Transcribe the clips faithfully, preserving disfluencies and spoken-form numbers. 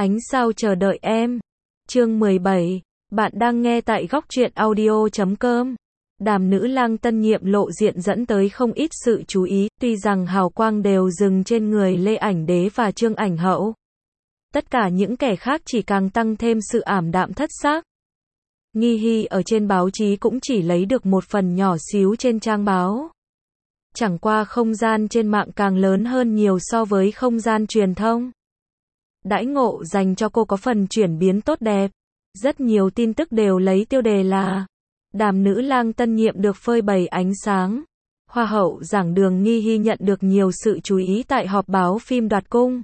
Ánh sao chờ đợi em. Chương mười bảy. Bạn đang nghe tại góc truyện audio chấm com. Đàm nữ lang tân nhiệm lộ diện dẫn tới không ít sự chú ý, tuy rằng hào quang đều dừng trên người Lê Ảnh Đế và Trương Ảnh Hậu. Tất cả những kẻ khác chỉ càng tăng thêm sự ảm đạm thất xác. Nghi Hy ở trên báo chí cũng chỉ lấy được một phần nhỏ xíu trên trang báo. Chẳng qua không gian trên mạng càng lớn hơn nhiều so với không gian truyền thông. Đãi ngộ dành cho cô có phần chuyển biến tốt đẹp. Rất nhiều tin tức đều lấy tiêu đề là Đàm nữ lang tân nhiệm được phơi bày ánh sáng. Hoa hậu giảng đường Nghi Hy nhận được nhiều sự chú ý tại họp báo phim đoạt cung.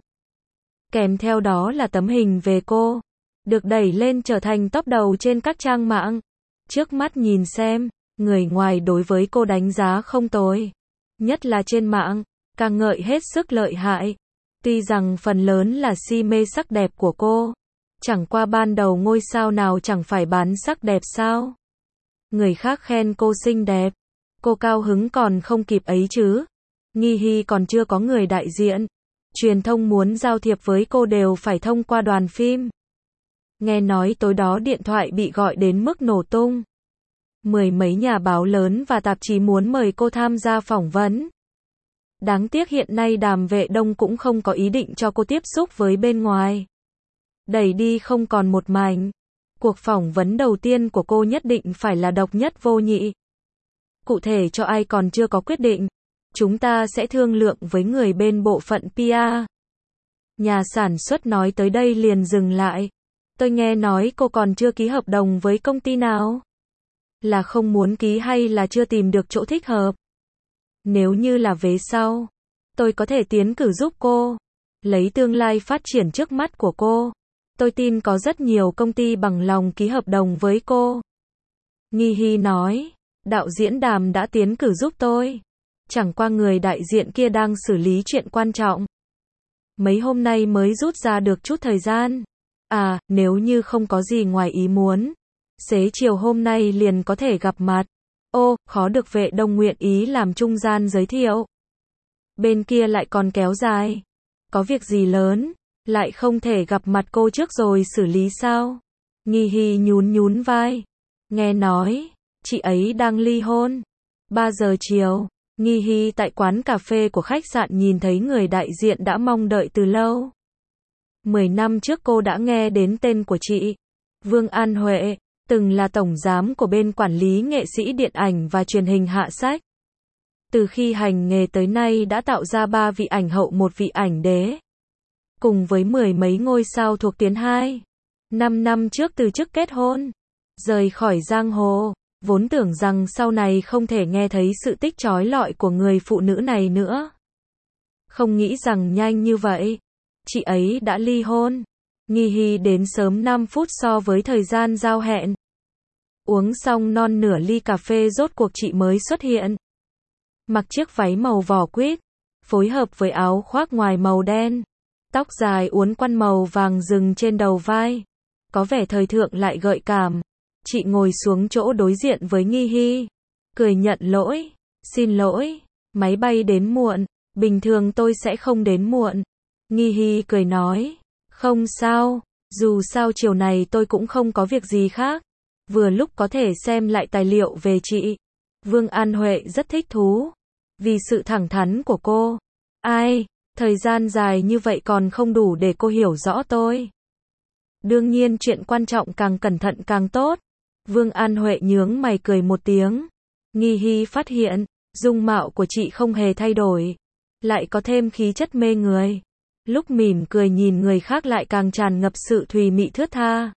Kèm theo đó là tấm hình về cô, được đẩy lên trở thành top đầu trên các trang mạng. Trước mắt nhìn xem, người ngoài đối với cô đánh giá không tồi. Nhất là trên mạng, ca ngợi hết sức lợi hại. Tuy rằng phần lớn là si mê sắc đẹp của cô. Chẳng qua ban đầu ngôi sao nào chẳng phải bán sắc đẹp sao? Người khác khen cô xinh đẹp, cô cao hứng còn không kịp ấy chứ. Nghi Hy còn chưa có người đại diện. Truyền thông muốn giao thiệp với cô đều phải thông qua đoàn phim. Nghe nói tối đó điện thoại bị gọi đến mức nổ tung. Mười mấy nhà báo lớn và tạp chí muốn mời cô tham gia phỏng vấn. Đáng tiếc hiện nay Đàm Vệ Đông cũng không có ý định cho cô tiếp xúc với bên ngoài. Đẩy đi không còn một mảnh. Cuộc phỏng vấn đầu tiên của cô nhất định phải là độc nhất vô nhị. Cụ thể cho ai còn chưa có quyết định. Chúng ta sẽ thương lượng với người bên bộ phận pê e. Nhà sản xuất nói tới đây liền dừng lại. Tôi nghe nói cô còn chưa ký hợp đồng với công ty nào. Là không muốn ký hay là chưa tìm được chỗ thích hợp? Nếu như là vế sau, tôi có thể tiến cử giúp cô. Lấy tương lai phát triển trước mắt của cô, tôi tin có rất nhiều công ty bằng lòng ký hợp đồng với cô. Nghi Hy nói, đạo diễn Đàm đã tiến cử giúp tôi. Chẳng qua người đại diện kia đang xử lý chuyện quan trọng. Mấy hôm nay mới rút ra được chút thời gian. À, nếu như không có gì ngoài ý muốn, xế chiều hôm nay liền có thể gặp mặt. Ô, khó được Vệ Đông nguyện ý làm trung gian giới thiệu. Bên kia lại còn kéo dài. Có việc gì lớn, lại không thể gặp mặt cô trước rồi xử lý sao? Nghi Hy nhún nhún vai. Nghe nói, chị ấy đang ly hôn. ba giờ chiều, Nghi Hy tại quán cà phê của khách sạn nhìn thấy người đại diện đã mong đợi từ lâu. Mười năm trước cô đã nghe đến tên của chị. Vương An Huệ, từng là tổng giám của bên quản lý nghệ sĩ điện ảnh và truyền hình Hạ Sách. Từ khi hành nghề tới nay đã tạo ra ba vị ảnh hậu một vị ảnh đế. Cùng với mười mấy ngôi sao thuộc tuyến hai. Năm năm trước từ chức kết hôn, rời khỏi giang hồ, vốn tưởng rằng sau này không thể nghe thấy sự tích chói lọi của người phụ nữ này nữa. Không nghĩ rằng nhanh như vậy, chị ấy đã ly hôn. Nghi Hy đến sớm năm phút so với thời gian giao hẹn. Uống xong non nửa ly cà phê rốt cuộc chị mới xuất hiện. Mặc chiếc váy màu vỏ quýt, phối hợp với áo khoác ngoài màu đen. Tóc dài uốn quăn màu vàng rừng trên đầu vai. Có vẻ thời thượng lại gợi cảm. Chị ngồi xuống chỗ đối diện với Nghi Hy. Cười nhận lỗi. Xin lỗi, máy bay đến muộn. Bình thường tôi sẽ không đến muộn. Nghi Hy cười nói. Không sao, dù sao chiều này tôi cũng không có việc gì khác. Vừa lúc có thể xem lại tài liệu về chị. Vương An Huệ rất thích thú. Vì sự thẳng thắn của cô. Ai, thời gian dài như vậy còn không đủ để cô hiểu rõ tôi. Đương nhiên chuyện quan trọng càng cẩn thận càng tốt. Vương An Huệ nhướng mày cười một tiếng. Nghi Hy phát hiện, dung mạo của chị không hề thay đổi. Lại có thêm khí chất mê người. Lúc mỉm cười nhìn người khác lại càng tràn ngập sự thùy mị thướt tha.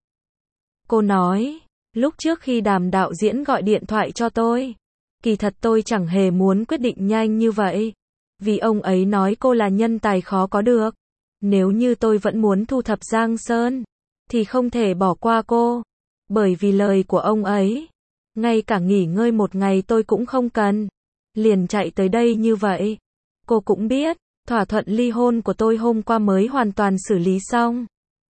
Cô nói, lúc trước khi Đàm đạo diễn gọi điện thoại cho tôi, kỳ thật tôi chẳng hề muốn quyết định nhanh như vậy. Vì ông ấy nói cô là nhân tài khó có được. Nếu như tôi vẫn muốn thu thập Giang Sơn, thì không thể bỏ qua cô. Bởi vì lời của ông ấy, ngay cả nghỉ ngơi một ngày tôi cũng không cần. Liền chạy tới đây như vậy. Cô cũng biết, thỏa thuận ly hôn của tôi hôm qua mới hoàn toàn xử lý xong.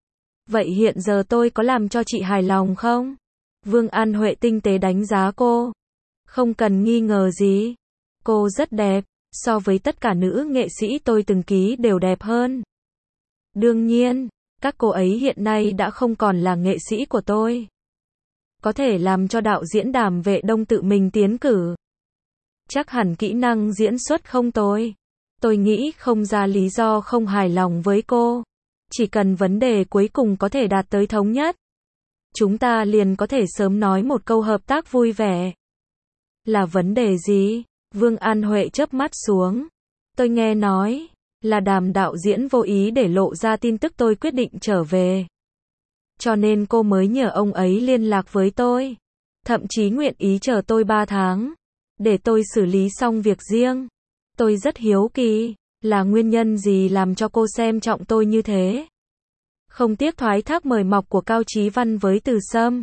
Vậy hiện giờ tôi có làm cho chị hài lòng không? Vương An Huệ tinh tế đánh giá cô. Không cần nghi ngờ gì. Cô rất đẹp, so với tất cả nữ nghệ sĩ tôi từng ký đều đẹp hơn. Đương nhiên, Các cô ấy hiện nay đã không còn là nghệ sĩ của tôi. Có thể làm cho đạo diễn Đàm Vệ Đông tự mình tiến cử. Chắc hẳn kỹ năng diễn xuất không tồi. Tôi nghĩ không ra lý do không hài lòng với cô. Chỉ cần vấn đề cuối cùng có thể đạt tới thống nhất, chúng ta liền có thể sớm nói một câu hợp tác vui vẻ. Là vấn đề gì? Vương An Huệ chớp mắt xuống. Tôi nghe nói là Đàm đạo diễn vô ý để lộ ra tin tức tôi quyết định trở về. Cho nên cô mới nhờ ông ấy liên lạc với tôi. Thậm chí nguyện ý chờ tôi ba tháng. Để tôi xử lý xong việc riêng. Tôi rất hiếu kỳ. Là nguyên nhân gì làm cho cô xem trọng tôi như thế? Không tiếc thoái thác mời mọc của Cao Chí Văn với Từ Sâm.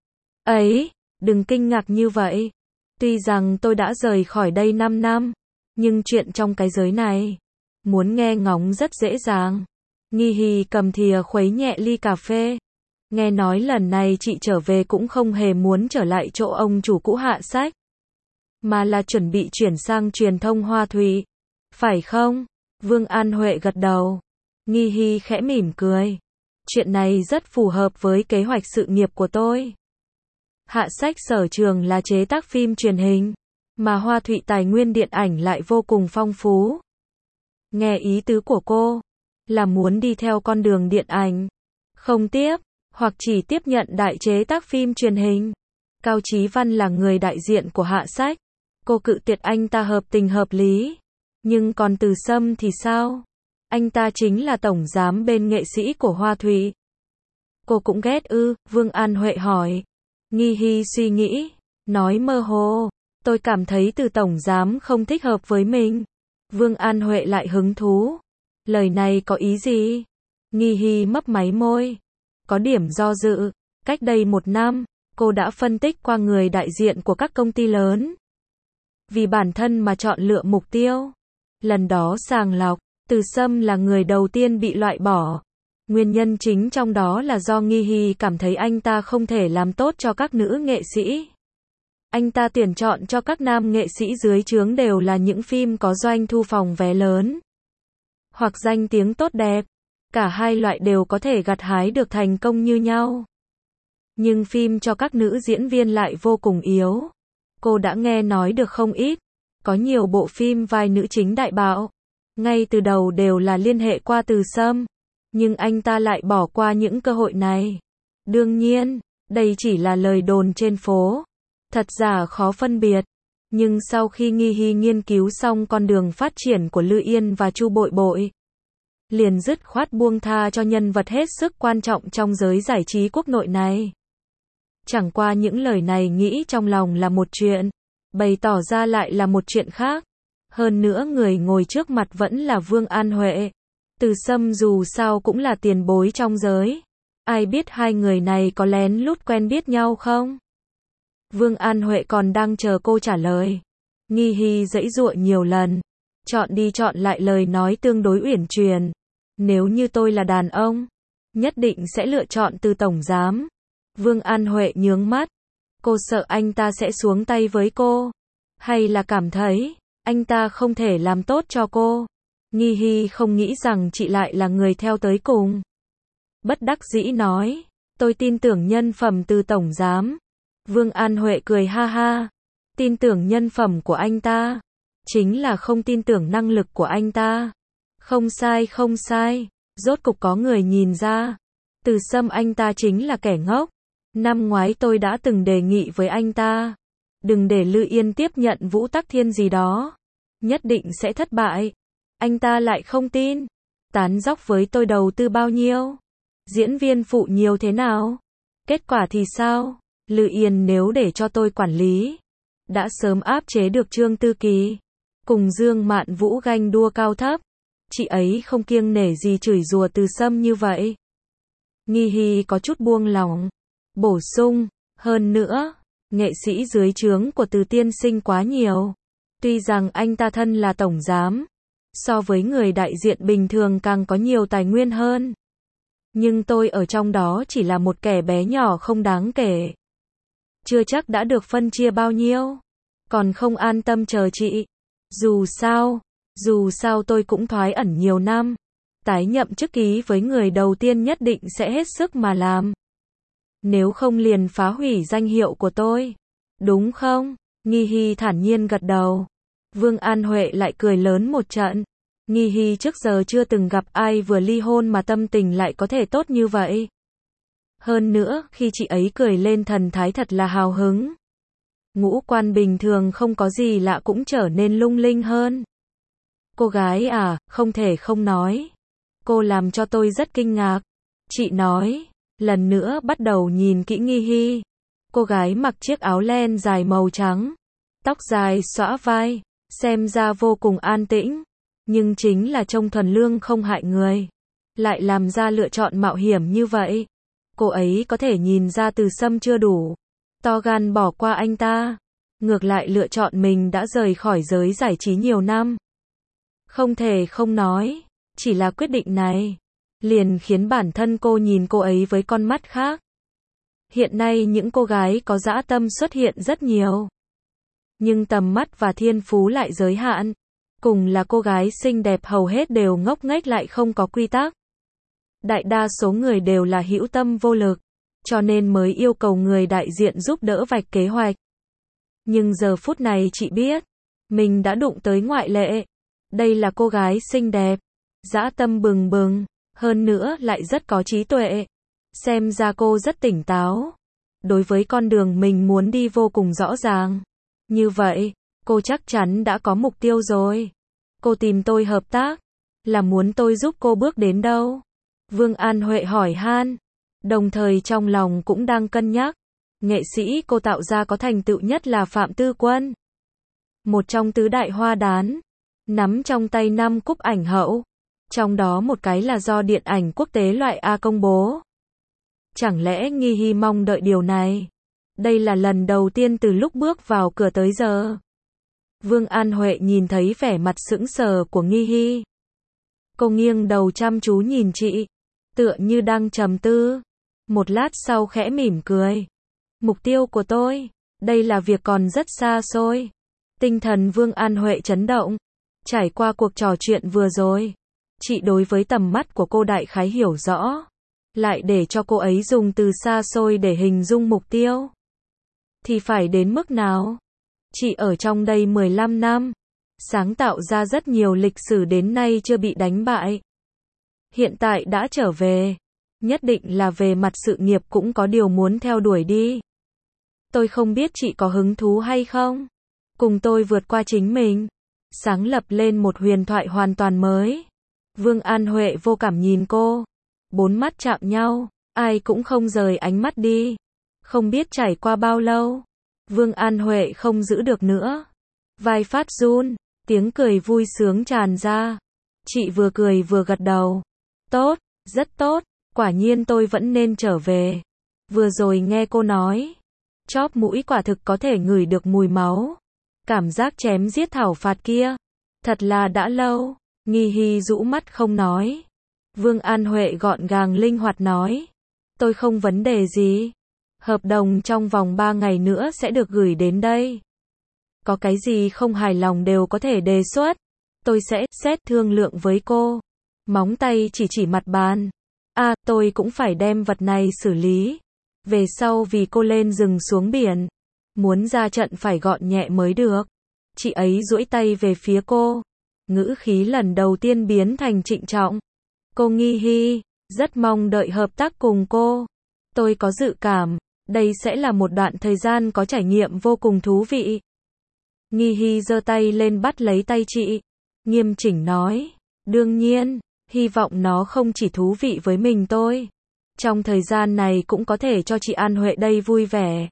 Ấy, đừng kinh ngạc như vậy. Tuy rằng tôi đã rời khỏi đây năm năm. Nhưng chuyện trong cái giới này, muốn nghe ngóng rất dễ dàng. Nghi Hì cầm thìa khuấy nhẹ ly cà phê. Nghe nói lần này chị trở về cũng không hề muốn trở lại chỗ ông chủ cũ Hạ Sách. Mà là chuẩn bị chuyển sang truyền thông Hoa Thủy. Phải không? Vương An Huệ gật đầu. Nghi Hì khẽ mỉm cười. Chuyện này rất phù hợp với kế hoạch sự nghiệp của tôi. Hạ Sách sở trường là chế tác phim truyền hình. Mà Hoa Thủy tài nguyên điện ảnh lại vô cùng phong phú. Nghe ý tứ của cô, là muốn đi theo con đường điện ảnh. Không tiếp, hoặc chỉ tiếp nhận đại chế tác phim truyền hình. Cao Chí Văn là người đại diện của Hạ Sách. Cô cự tuyệt anh ta hợp tình hợp lý. Nhưng còn Từ Sâm thì sao? Anh ta chính là tổng giám bên nghệ sĩ của Hoa Thủy. Cô cũng ghét ư? Vương An Huệ hỏi. Nghi Hì suy nghĩ, nói mơ hồ. Tôi cảm thấy Từ tổng giám không thích hợp với mình. Vương An Huệ lại hứng thú. Lời này có ý gì? Nghi Hì mấp máy môi. Có điểm do dự. Cách đây một năm, cô đã phân tích qua người đại diện của các công ty lớn. Vì bản thân mà chọn lựa mục tiêu. Lần đó sàng lọc, Từ Sâm là người đầu tiên bị loại bỏ. Nguyên nhân chính trong đó là do Nghi Hì cảm thấy anh ta không thể làm tốt cho các nữ nghệ sĩ. Anh ta tuyển chọn cho các nam nghệ sĩ dưới trướng đều là những phim có doanh thu phòng vé lớn. Hoặc danh tiếng tốt đẹp. Cả hai loại đều có thể gặt hái được thành công như nhau. Nhưng phim cho các nữ diễn viên lại vô cùng yếu. Cô đã nghe nói được không ít. Có nhiều bộ phim vai nữ chính đại bạo. Ngay từ đầu đều là liên hệ qua Từ Sâm. Nhưng anh ta lại bỏ qua những cơ hội này. Đương nhiên, đây chỉ là lời đồn trên phố. Thật giả khó phân biệt. Nhưng sau khi Nghi Hì nghiên cứu xong con đường phát triển của Lư Yên và Chu Bội Bội, liền dứt khoát buông tha cho nhân vật hết sức quan trọng trong giới giải trí quốc nội này. Chẳng qua những lời này nghĩ trong lòng là một chuyện, bày tỏ ra lại là một chuyện khác. Hơn nữa người ngồi trước mặt vẫn là Vương An Huệ. Từ Sâm dù sao cũng là tiền bối trong giới. Ai biết hai người này có lén lút quen biết nhau không? Vương An Huệ còn đang chờ cô trả lời. Nghi Hì giãy giụa nhiều lần. Chọn đi chọn lại lời nói tương đối uyển chuyển. Nếu như tôi là đàn ông, nhất định sẽ lựa chọn Từ tổng giám. Vương An Huệ nhướng mắt. Cô sợ anh ta sẽ xuống tay với cô. Hay là cảm thấy, anh ta không thể làm tốt cho cô. Nghi Hì không nghĩ rằng chị lại là người theo tới cùng. Bất đắc dĩ nói. Tôi tin tưởng nhân phẩm Từ tổng giám. Vương An Huệ cười ha ha. Tin tưởng nhân phẩm của anh ta. Chính là không tin tưởng năng lực của anh ta. Không sai không sai. Rốt cục có người nhìn ra. Từ Sâm anh ta chính là kẻ ngốc. Năm ngoái tôi đã từng đề nghị với anh ta. Đừng để Lư Yên tiếp nhận Vũ Tắc Thiên gì đó. Nhất định sẽ thất bại. Anh ta lại không tin. Tán dóc với tôi đầu tư bao nhiêu. Diễn viên phụ nhiều thế nào. Kết quả thì sao? Lư Yên nếu để cho tôi quản lý. Đã sớm áp chế được Trương Tư Kỳ. Cùng Dương Mạn Vũ ganh đua cao thấp. Chị ấy không kiêng nể gì chửi rủa Từ Sâm như vậy. Nghi Hì có chút buông lỏng. Bổ sung. Hơn nữa, nghệ sĩ dưới trướng của Từ tiên sinh quá nhiều. Tuy rằng anh ta thân là tổng giám. So với người đại diện bình thường càng có nhiều tài nguyên hơn. Nhưng tôi ở trong đó chỉ là một kẻ bé nhỏ không đáng kể. Chưa chắc đã được phân chia bao nhiêu. Còn không an tâm chờ chị. Dù sao, dù sao tôi cũng thoái ẩn nhiều năm. tái nhậm chức ký với người đầu tiên nhất định sẽ hết sức mà làm. Nếu không liền phá hủy danh hiệu của tôi. Đúng không? Nghi Hy thản nhiên gật đầu. Vương An Huệ lại cười lớn một trận. Nghi Hy trước giờ chưa từng gặp ai vừa ly hôn mà tâm tình lại có thể tốt như vậy. Hơn nữa, khi chị ấy cười lên thần thái thật là hào hứng. Ngũ quan bình thường không có gì lạ cũng trở nên lung linh hơn. Cô gái à, không thể không nói. Cô làm cho tôi rất kinh ngạc. Chị nói, lần nữa bắt đầu nhìn kỹ Nghi Hy. Cô gái mặc chiếc áo len dài màu trắng. Tóc dài xõa vai, xem ra vô cùng an tĩnh. Nhưng chính là trông thuần lương không hại người. Lại làm ra lựa chọn mạo hiểm như vậy. Cô ấy có thể nhìn ra Từ Sâm chưa đủ to gan bỏ qua anh ta. Ngược lại lựa chọn mình đã rời khỏi giới giải trí nhiều năm. Không thể không nói, chỉ là quyết định này, liền khiến bản thân cô nhìn cô ấy với con mắt khác. Hiện nay những cô gái có dã tâm xuất hiện rất nhiều. Nhưng tầm mắt và thiên phú lại giới hạn. Cùng là cô gái xinh đẹp hầu hết đều ngốc nghếch lại không có quy tắc. Đại đa số người đều là hữu tâm vô lực, cho nên mới yêu cầu người đại diện giúp đỡ vạch kế hoạch. Nhưng giờ phút này chị biết, mình đã đụng tới ngoại lệ. Đây là cô gái xinh đẹp, dã tâm bừng bừng, hơn nữa lại rất có trí tuệ. Xem ra cô rất tỉnh táo. Đối với con đường mình muốn đi vô cùng rõ ràng. Như vậy, cô chắc chắn đã có mục tiêu rồi. Cô tìm tôi hợp tác, là muốn tôi giúp cô bước đến đâu? Vương An Huệ hỏi han, đồng thời trong lòng cũng đang cân nhắc. Nghệ sĩ cô tạo ra có thành tựu nhất là Phạm Tư Quân. Một trong tứ đại hoa đán, nắm trong tay năm cúp ảnh hậu. Trong đó một cái là do điện ảnh quốc tế loại A công bố. Chẳng lẽ Nghi Hy mong đợi điều này? Đây là lần đầu tiên từ lúc bước vào cửa tới giờ. Vương An Huệ nhìn thấy vẻ mặt sững sờ của Nghi Hy. Cô nghiêng đầu chăm chú nhìn chị, tựa như đang trầm tư. Một lát sau khẽ mỉm cười. Mục tiêu của tôi, đây là việc còn rất xa xôi. Tinh thần Vương An Huệ chấn động. Trải qua cuộc trò chuyện vừa rồi, chị đối với tầm mắt của cô đại khái hiểu rõ. Lại để cho cô ấy dùng từ xa xôi để hình dung mục tiêu. Thì phải đến mức nào? Chị ở trong đây mười lăm năm, sáng tạo ra rất nhiều lịch sử đến nay chưa bị đánh bại. Hiện tại đã trở về, nhất định là về mặt sự nghiệp cũng có điều muốn theo đuổi đi. Tôi không biết chị có hứng thú hay không? Cùng tôi vượt qua chính mình, sáng lập lên một huyền thoại hoàn toàn mới. Vương An Huệ vô cảm nhìn cô, bốn mắt chạm nhau, ai cũng không rời ánh mắt đi. Không biết trải qua bao lâu, Vương An Huệ không giữ được nữa. Vai phát run, tiếng cười vui sướng tràn ra. Chị vừa cười vừa gật đầu. Tốt, rất tốt, quả nhiên tôi vẫn nên trở về. Vừa rồi nghe cô nói, chóp mũi quả thực có thể ngửi được mùi máu. Cảm giác chém giết thảo phạt kia, thật là đã lâu. Nghi Hy rũ mắt không nói. Vương An Huệ gọn gàng linh hoạt nói. Tôi không vấn đề gì. Hợp đồng trong vòng ba ngày nữa sẽ được gửi đến đây. Có cái gì không hài lòng đều có thể đề xuất. Tôi sẽ xét thương lượng với cô. Móng tay chỉ chỉ mặt bàn. À, tôi cũng phải đem vật này xử lý. Về sau vì cô lên rừng xuống biển, muốn ra trận phải gọn nhẹ mới được. Chị ấy duỗi tay về phía cô. Ngữ khí lần đầu tiên biến thành trịnh trọng. Cô Nghi Hy, rất mong đợi hợp tác cùng cô. Tôi có dự cảm, đây sẽ là một đoạn thời gian có trải nghiệm vô cùng thú vị. Nghi Hy giơ tay lên bắt lấy tay chị, nghiêm chỉnh nói. Đương nhiên, hy vọng nó không chỉ thú vị với mình tôi. Trong thời gian này cũng có thể cho chị An Huệ đây vui vẻ.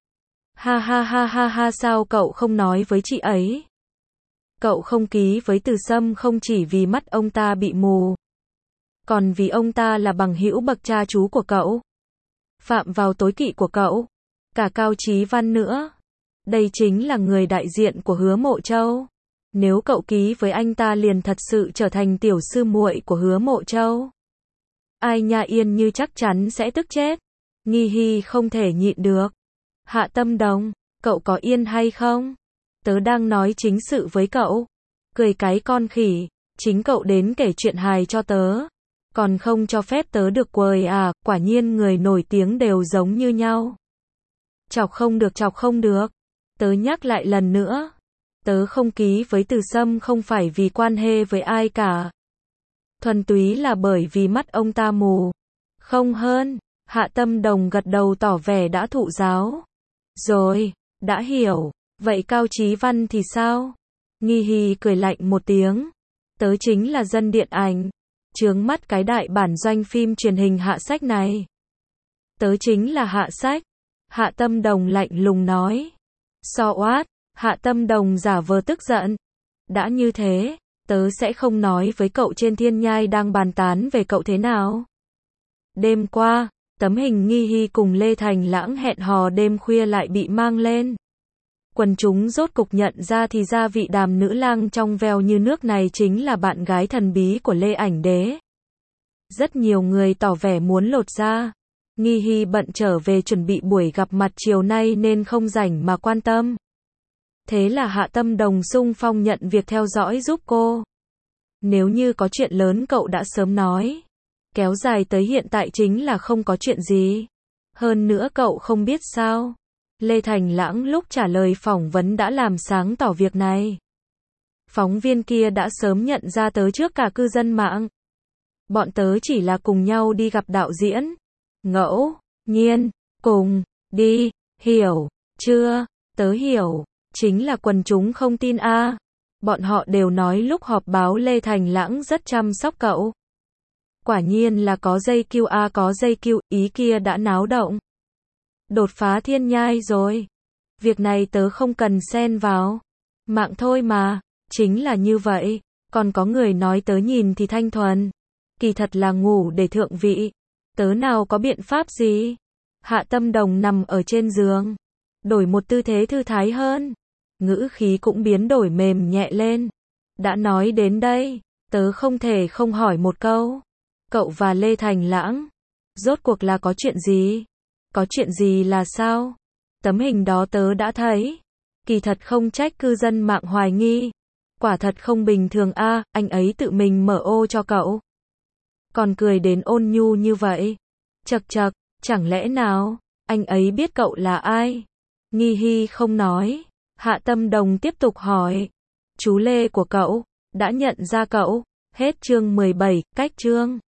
Ha ha ha ha ha, sao cậu không nói với chị ấy? Cậu không ký với Từ Sâm không chỉ vì mắt ông ta bị mù, còn vì ông ta là bằng hữu bậc cha chú của cậu. Phạm vào tối kỵ của cậu. Cả Cao Chí Văn nữa. Đây chính là người đại diện của Hứa Mộ Châu. Nếu cậu ký với anh ta liền thật sự trở thành tiểu sư muội của Hứa Mộ Châu. Ai nha, Yên Như chắc chắn sẽ tức chết. Nghi Hy không thể nhịn được. Hạ Tâm Đồng, cậu có yên hay không? Tớ đang nói chính sự với cậu. Cười cái con khỉ. Chính cậu đến kể chuyện hài cho tớ. Còn không cho phép tớ được quời à, quả nhiên người nổi tiếng đều giống như nhau. Chọc không được chọc không được. Tớ nhắc lại lần nữa. Tớ không ký với Từ Sâm không phải vì quan hệ với ai cả. Thuần túy là bởi vì mắt ông ta mù. Không hơn. Hạ Tâm Đồng gật đầu tỏ vẻ đã thụ giáo. Rồi, đã hiểu. Vậy Cao Chí Văn thì sao? Nghi Hi cười lạnh một tiếng. Tớ chính là dân điện ảnh. Chướng mắt cái đại bản doanh phim truyền hình Hạ Sách này. Tớ chính là Hạ Sách. Hạ Tâm Đồng lạnh lùng nói. So oát. Hạ Tâm Đồng giả vờ tức giận. Đã như thế, tớ sẽ không nói với cậu trên thiên nhai đang bàn tán về cậu thế nào. Đêm qua, tấm hình Nghi Hi cùng Lê Thành Lãng hẹn hò đêm khuya lại bị mang lên. Quần chúng rốt cục nhận ra thì ra vị Đàm nữ lang trong veo như nước này chính là bạn gái thần bí của Lê Ảnh Đế. Rất nhiều người tỏ vẻ muốn lột ra. Nghi Hi bận trở về chuẩn bị buổi gặp mặt chiều nay nên không rảnh mà quan tâm. Thế là Hạ Tâm Đồng xung phong nhận việc theo dõi giúp cô. Nếu như có chuyện lớn cậu đã sớm nói. Kéo dài tới hiện tại chính là không có chuyện gì. Hơn nữa cậu không biết sao. Lê Thành Lãng lúc trả lời phỏng vấn đã làm sáng tỏ việc này. Phóng viên kia đã sớm nhận ra tớ trước cả cư dân mạng. Bọn tớ chỉ là cùng nhau đi gặp đạo diễn. Ngẫu nhiên, cùng, đi, hiểu, chưa, tớ hiểu. Chính là quần chúng không tin a. À. Bọn họ đều nói lúc họp báo Lê Thành Lãng rất chăm sóc cậu. Quả nhiên là có dây kiu a có dây kiu, ý kia đã náo động. Đột phá thiên nhai rồi. Việc này tớ không cần xen vào. Mạng thôi mà, chính là như vậy. Còn có người nói tớ nhìn thì thanh thuần. Kỳ thật là ngủ để thượng vị. Tớ nào có biện pháp gì. Hạ Tâm Đồng nằm ở trên giường. Đổi một tư thế thư thái hơn. Ngữ khí cũng biến đổi mềm nhẹ lên. Đã nói đến đây, tớ không thể không hỏi một câu. Cậu và Lê Thành Lãng, rốt cuộc là có chuyện gì? Có chuyện gì là sao? Tấm hình đó tớ đã thấy. Kỳ thật không trách cư dân mạng hoài nghi. Quả thật không bình thường a, à, anh ấy tự mình mở ô cho cậu. Còn cười đến ôn nhu như vậy. Chậc chậc, chẳng lẽ nào, anh ấy biết cậu là ai? Nghi Hi không nói. Hạ Tâm Đồng tiếp tục hỏi. Chú Lê của cậu, đã nhận ra cậu. Hết chương mười bảy, cách chương.